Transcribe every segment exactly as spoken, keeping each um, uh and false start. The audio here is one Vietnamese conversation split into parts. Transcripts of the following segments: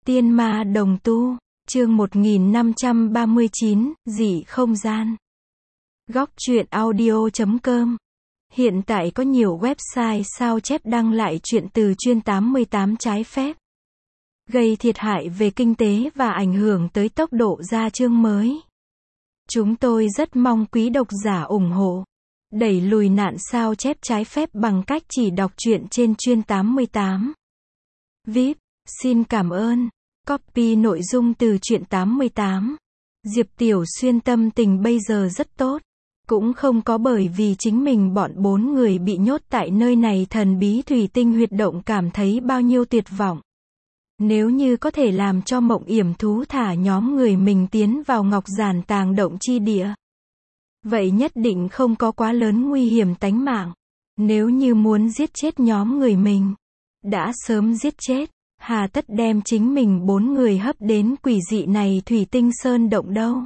Tiên ma đồng tu, chương một nghìn năm trăm ba mươi chín, dị không gian. Góc truyện audio chấm com. Hiện tại có nhiều website sao chép đăng lại truyện từ chuyên tám mươi tám trái phép, gây thiệt hại về kinh tế và ảnh hưởng tới tốc độ ra chương mới. Chúng tôi rất mong quý độc giả ủng hộ, đẩy lùi nạn sao chép trái phép bằng cách chỉ đọc truyện trên chuyên tám mươi tám. vê i pê, xin cảm ơn. Copy nội dung từ truyện tám mươi tám. Diệp Tiểu Xuyên tâm tình bây giờ rất tốt. Cũng không có bởi vì chính mình bọn bốn người bị nhốt tại nơi này thần bí thủy tinh huyệt động cảm thấy bao nhiêu tuyệt vọng. Nếu như có thể làm cho Mộng Yểm Thú thả nhóm người mình tiến vào ngọc giản tàng động chi địa, vậy nhất định không có quá lớn nguy hiểm tánh mạng. Nếu như muốn giết chết nhóm người mình, đã sớm giết chết, hà tất đem chính mình bốn người hấp đến quỷ dị này thủy tinh sơn động đâu.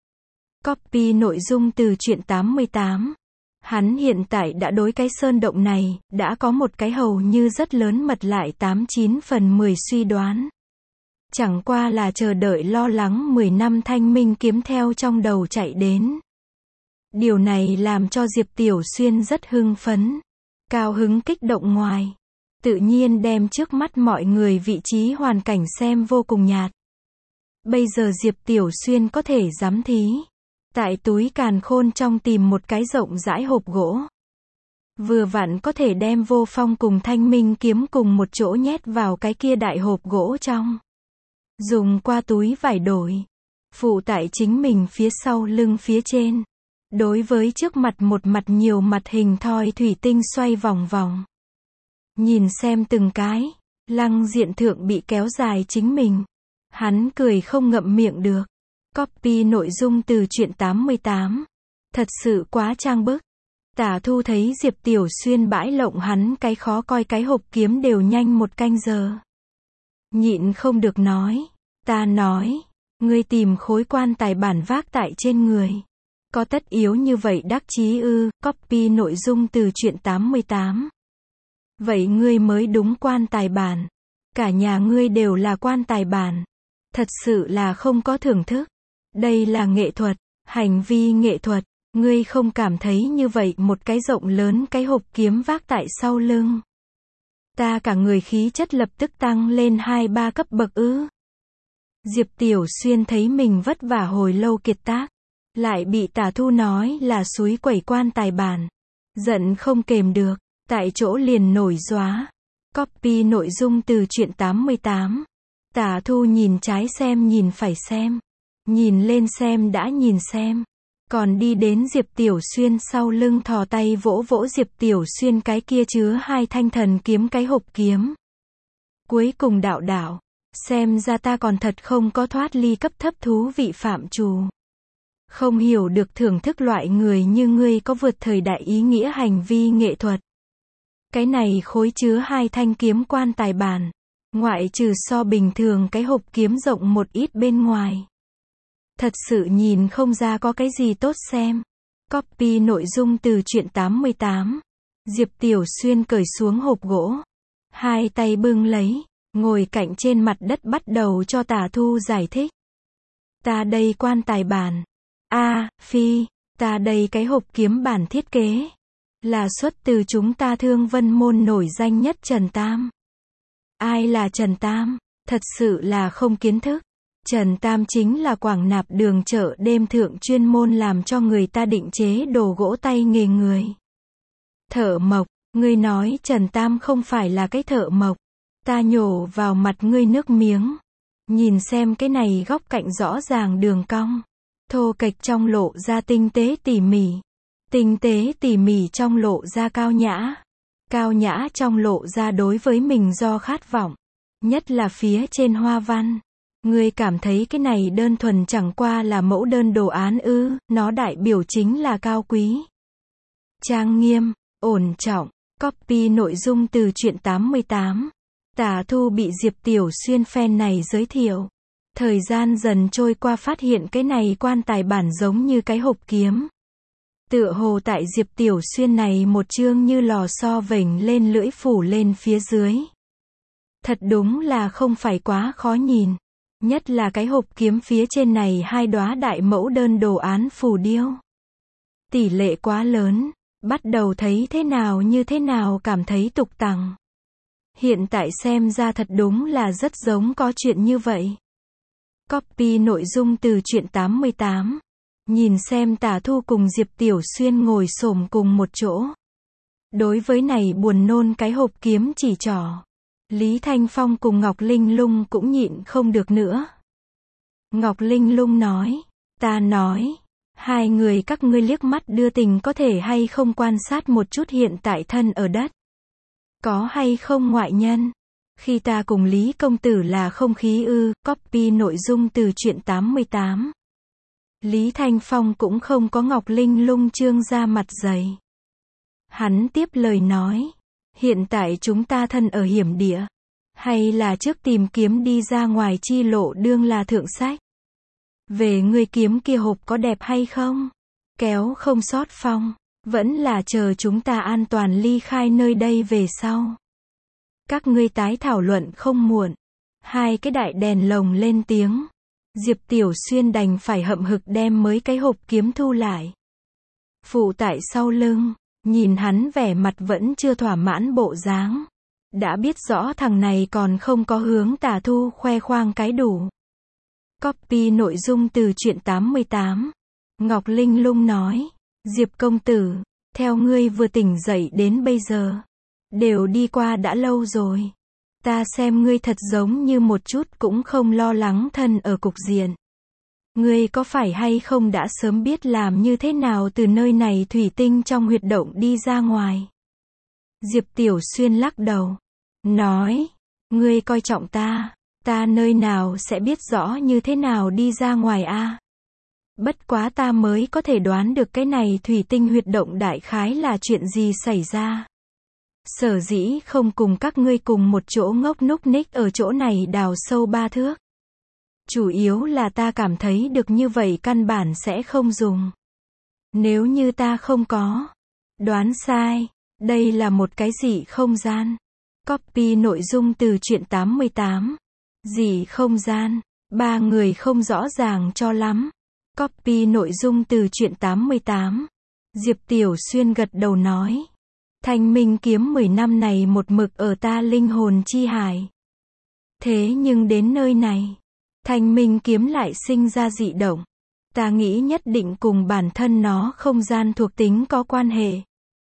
Copy nội dung từ truyện tám mươi tám. Hắn hiện tại đã đối cái sơn động này, đã có một cái hầu như rất lớn mật lại tám chín phần mười suy đoán. Chẳng qua là chờ đợi lo lắng mười năm thanh minh kiếm theo trong đầu chạy đến. Điều này làm cho Diệp Tiểu Xuyên rất hưng phấn, cao hứng kích động ngoài, tự nhiên đem trước mắt mọi người vị trí hoàn cảnh xem vô cùng nhạt. Bây giờ Diệp Tiểu Xuyên có thể dám thí, tại túi càn khôn trong tìm một cái rộng rãi hộp gỗ. Vừa vặn có thể đem Vô Phong cùng Thanh Minh kiếm cùng một chỗ nhét vào cái kia đại hộp gỗ trong. Dùng qua túi vải đổi, phụ tại chính mình phía sau lưng phía trên. Đối với trước mặt một mặt nhiều mặt hình thoi thủy tinh xoay vòng vòng. Nhìn xem từng cái, lăng diện thượng bị kéo dài chính mình. Hắn cười không ngậm miệng được. Copy nội dung từ truyện tám mươi tám. Thật sự quá trang bức. Tả Thu thấy Diệp Tiểu Xuyên bãi lộng hắn cái khó coi cái hộp kiếm đều nhanh một canh giờ. Nhịn không được nói. Ta nói, ngươi tìm khối quan tài bản vác tại trên người. Có tất yếu như vậy đắc chí ư? Copy nội dung từ truyện tám mươi tám. Vậy ngươi mới đúng quan tài bản. Cả nhà ngươi đều là quan tài bản. Thật sự là không có thưởng thức. Đây là nghệ thuật, hành vi nghệ thuật. Ngươi không cảm thấy như vậy một cái rộng lớn cái hộp kiếm vác tại sau lưng. Ta cả người khí chất lập tức tăng lên hai ba cấp bậc ư? Diệp Tiểu Xuyên thấy mình vất vả hồi lâu kiệt tác, lại bị Tả Thu nói là súi quẩy quan tài bản. Giận không kềm được, tại chỗ liền nổi gióa. Copy nội dung từ truyện tám mươi tám. Tả Thu nhìn trái xem nhìn phải xem. Nhìn lên xem đã nhìn xem. Còn đi đến Diệp Tiểu Xuyên sau lưng thò tay vỗ vỗ Diệp Tiểu Xuyên cái kia chứa hai thanh thần kiếm cái hộp kiếm. Cuối cùng đạo đạo. Xem ra ta còn thật không có thoát ly cấp thấp thú vị phạm trù. Không hiểu được thưởng thức loại người như ngươi có vượt thời đại ý nghĩa hành vi nghệ thuật. Cái này khối chứa hai thanh kiếm quan tài bản. Ngoại trừ so bình thường cái hộp kiếm rộng một ít bên ngoài. Thật sự nhìn không ra có cái gì tốt xem. Copy nội dung từ truyện tám mươi tám. Diệp Tiểu Xuyên cởi xuống hộp gỗ. Hai tay bưng lấy, ngồi cạnh trên mặt đất bắt đầu cho Tả Thu giải thích. Ta đây quan tài bản. A, à, phi, ta đây cái hộp kiếm bản thiết kế. Là xuất từ chúng ta Thương Vân môn nổi danh nhất Trần Tam. Ai là Trần Tam? Thật sự là không kiến thức. Trần Tam chính là Quảng Nạp đường chợ đêm thượng chuyên môn làm cho người ta định chế đồ gỗ tay nghề người. Thợ mộc, ngươi nói Trần Tam không phải là cái thợ mộc. Ta nhổ vào mặt ngươi nước miếng. Nhìn xem cái này góc cạnh rõ ràng đường cong. Thô kệch trong lộ ra tinh tế tỉ mỉ. Tinh tế tỉ mỉ trong lộ ra cao nhã. Cao nhã trong lộ ra đối với mình do khát vọng. Nhất là phía trên hoa văn. Ngươi cảm thấy cái này đơn thuần chẳng qua là mẫu đơn đồ án ư? Nó đại biểu chính là cao quý, trang nghiêm, ổn trọng. Copy nội dung từ truyện tám mươi tám. Tả Thu bị Diệp Tiểu Xuyên fan này giới thiệu. Thời gian dần trôi qua phát hiện cái này quan tài bản giống như cái hộp kiếm. Tựa hồ tại Diệp Tiểu Xuyên này một chương như lò xo vểnh lên lưỡi phủ lên phía dưới. Thật đúng là không phải quá khó nhìn. Nhất là cái hộp kiếm phía trên này hai đóa đại mẫu đơn đồ án phù điêu. Tỷ lệ quá lớn, bắt đầu thấy thế nào như thế nào cảm thấy tục tằng. Hiện tại xem ra thật đúng là rất giống có chuyện như vậy. Copy nội dung từ truyện tám mươi tám. Nhìn xem Tả Thu cùng Diệp Tiểu Xuyên ngồi xổm cùng một chỗ. Đối với này buồn nôn cái hộp kiếm chỉ trỏ. Lý Thanh Phong cùng Ngọc Linh Lung cũng nhịn không được nữa. Ngọc Linh Lung nói, ta nói, hai người các ngươi liếc mắt đưa tình có thể hay không quan sát một chút hiện tại thân ở đất. Có hay không ngoại nhân? Khi ta cùng Lý công tử là không khí ư, copy nội dung từ truyện tám mươi tám. Lý Thanh Phong cũng không có Ngọc Linh Lung trương ra mặt dày. Hắn tiếp lời nói, hiện tại chúng ta thân ở hiểm địa, hay là trước tìm kiếm đi ra ngoài chi lộ đương là thượng sách. Về ngươi kiếm kia hộp có đẹp hay không? Kéo không sót phong, vẫn là chờ chúng ta an toàn ly khai nơi đây về sau. Các ngươi tái thảo luận không muộn. Hai cái đại đèn lồng lên tiếng. Diệp Tiểu Xuyên đành phải hậm hực đem mới cái hộp kiếm thu lại. Phụ tại sau lưng, nhìn hắn vẻ mặt vẫn chưa thỏa mãn bộ dáng. Đã biết rõ thằng này còn không có hướng Tả Thu khoe khoang cái đủ. Copy nội dung từ truyện tám mươi tám. Ngọc Linh Lung nói, Diệp công tử, theo ngươi vừa tỉnh dậy đến bây giờ, đều đi qua đã lâu rồi. Ta xem ngươi thật giống như một chút cũng không lo lắng thân ở cục diện. Ngươi có phải hay không đã sớm biết làm như thế nào từ nơi này thủy tinh trong huyệt động đi ra ngoài? Diệp Tiểu Xuyên lắc đầu, nói, ngươi coi trọng ta, ta nơi nào sẽ biết rõ như thế nào đi ra ngoài a? Bất quá ta mới có thể đoán được cái này thủy tinh huyệt động đại khái là chuyện gì xảy ra. Sở dĩ không cùng các ngươi cùng một chỗ ngốc núc ních ở chỗ này đào sâu ba thước. Chủ yếu là ta cảm thấy được như vậy căn bản sẽ không dùng. Nếu như ta không có đoán sai, đây là một cái dị không gian. Copy nội dung từ truyện tám mươi tám. Dị không gian, ba người không rõ ràng cho lắm. Copy nội dung từ truyện tám mươi tám. Diệp Tiểu Xuyên gật đầu nói, Thanh Minh kiếm mười năm này một mực ở ta linh hồn chi hải. Thế nhưng đến nơi này, Thanh Minh kiếm lại sinh ra dị động. Ta nghĩ nhất định cùng bản thân nó không gian thuộc tính có quan hệ.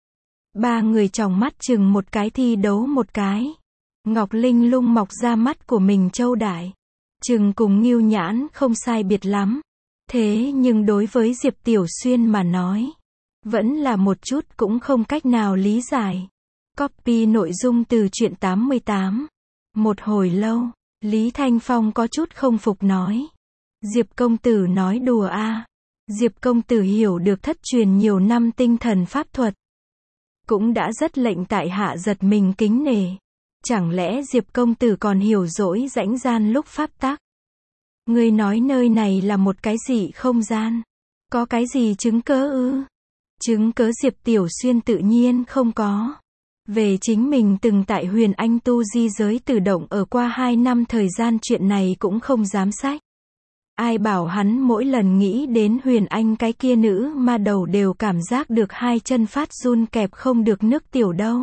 Ba người tròng mắt chừng một cái thi đấu một cái. Ngọc Linh Lung mọc ra mắt của mình châu đại. Chừng cùng Ngưu Nhãn không sai biệt lắm. Thế nhưng đối với Diệp Tiểu Xuyên mà nói, vẫn là một chút cũng không cách nào lý giải. Copy nội dung từ truyện tám mươi tám. Một hồi lâu, Lý Thanh Phong có chút không phục nói. Diệp công tử nói đùa a? À. Diệp công tử hiểu được thất truyền nhiều năm tinh thần pháp thuật. Cũng đã rất lệnh tại hạ giật mình kính nể. Chẳng lẽ Diệp công tử còn hiểu dỗi rãnh gian lúc pháp tắc? Ngươi nói nơi này là một cái gì không gian? Có cái gì chứng cớ ư? Chứng cớ Diệp Tiểu Xuyên tự nhiên không có. Về chính mình từng tại Huyền Anh tu di giới tự động ở qua hai năm thời gian chuyện này cũng không dám sách. Ai bảo hắn mỗi lần nghĩ đến Huyền Anh cái kia nữ ma đầu đều cảm giác được hai chân phát run kẹp không được nước tiểu đâu.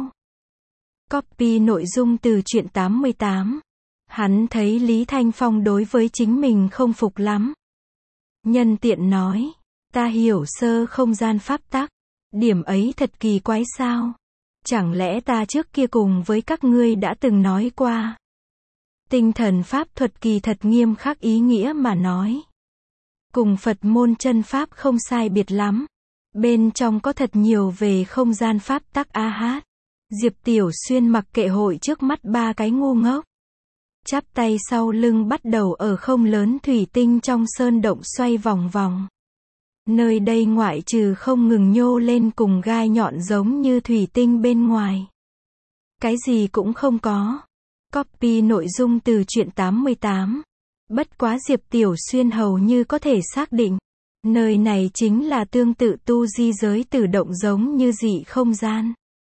Copy nội dung từ truyện tám mươi tám. Hắn thấy Lý Thanh Phong đối với chính mình không phục lắm. Nhân tiện nói, ta hiểu sơ không gian pháp tắc. Điểm ấy thật kỳ quái sao? Chẳng lẽ ta trước kia cùng với các ngươi đã từng nói qua? Tinh thần pháp thuật kỳ thật nghiêm khắc ý nghĩa mà nói. Cùng Phật môn chân pháp không sai biệt lắm. Bên trong có thật nhiều về không gian pháp tắc a hát. Diệp Tiểu Xuyên mặc kệ hội trước mắt ba cái ngu ngốc. Chắp tay sau lưng bắt đầu ở không lớn thủy tinh trong sơn động xoay vòng vòng. Nơi đây ngoại trừ không ngừng nhô lên cùng gai nhọn giống như thủy tinh bên ngoài. Cái gì cũng không có. Copy nội dung từ truyện tám mươi tám. Bất quá Diệp Tiểu Xuyên hầu như có thể xác định. Nơi này chính là tương tự tu di giới tự động giống như dị không gian.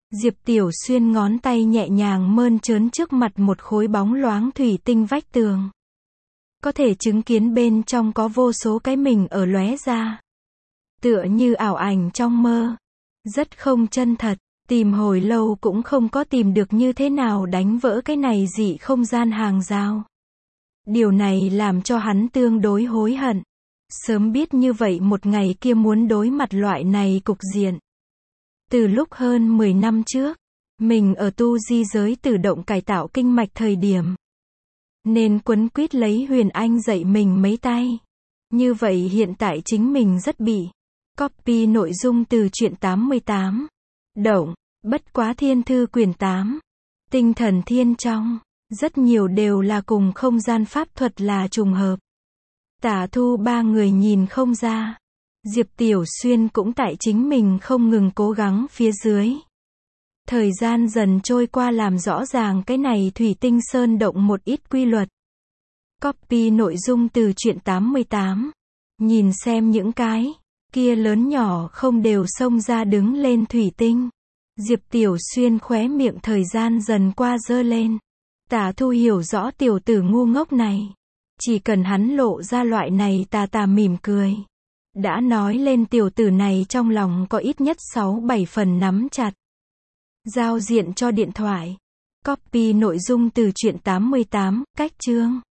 Diệp Tiểu Xuyên ngón tay nhẹ nhàng mơn trớn trước mặt một khối bóng loáng thủy tinh vách tường. Có thể chứng kiến bên trong có vô số cái mình ở lóe ra. Tựa như ảo ảnh trong mơ. Rất không chân thật, tìm hồi lâu cũng không có tìm được như thế nào đánh vỡ cái này dị không gian hàng rào. Điều này làm cho hắn tương đối hối hận. Sớm biết như vậy một ngày kia muốn đối mặt loại này cục diện. Từ lúc hơn mười năm trước, mình ở tu di giới tự động cải tạo kinh mạch thời điểm. Nên quấn quýt lấy Huyền Anh dạy mình mấy tay. Như vậy hiện tại chính mình rất bị. Copy nội dung từ truyện tám mươi tám. Động, bất quá thiên thư quyển tám. Tinh thần thiên trong. Rất nhiều đều là cùng không gian pháp thuật là trùng hợp. Tả Thu ba người nhìn không ra. Diệp Tiểu Xuyên cũng tại chính mình không ngừng cố gắng phía dưới. Thời gian dần trôi qua làm rõ ràng cái này thủy tinh sơn động một ít quy luật. Copy nội dung từ truyện tám mươi tám. Nhìn xem những cái kia lớn nhỏ không đều xông ra đứng lên thủy tinh. Diệp Tiểu Xuyên khóe miệng thời gian dần qua giơ lên. Tả Thu hiểu rõ tiểu tử ngu ngốc này. Chỉ cần hắn lộ ra loại này tà tà mỉm cười. Đã nói lên tiểu tử này trong lòng có ít nhất sáu bảy phần nắm chặt. Giao diện cho điện thoại. Copy nội dung từ truyện tám mươi tám, cách chương.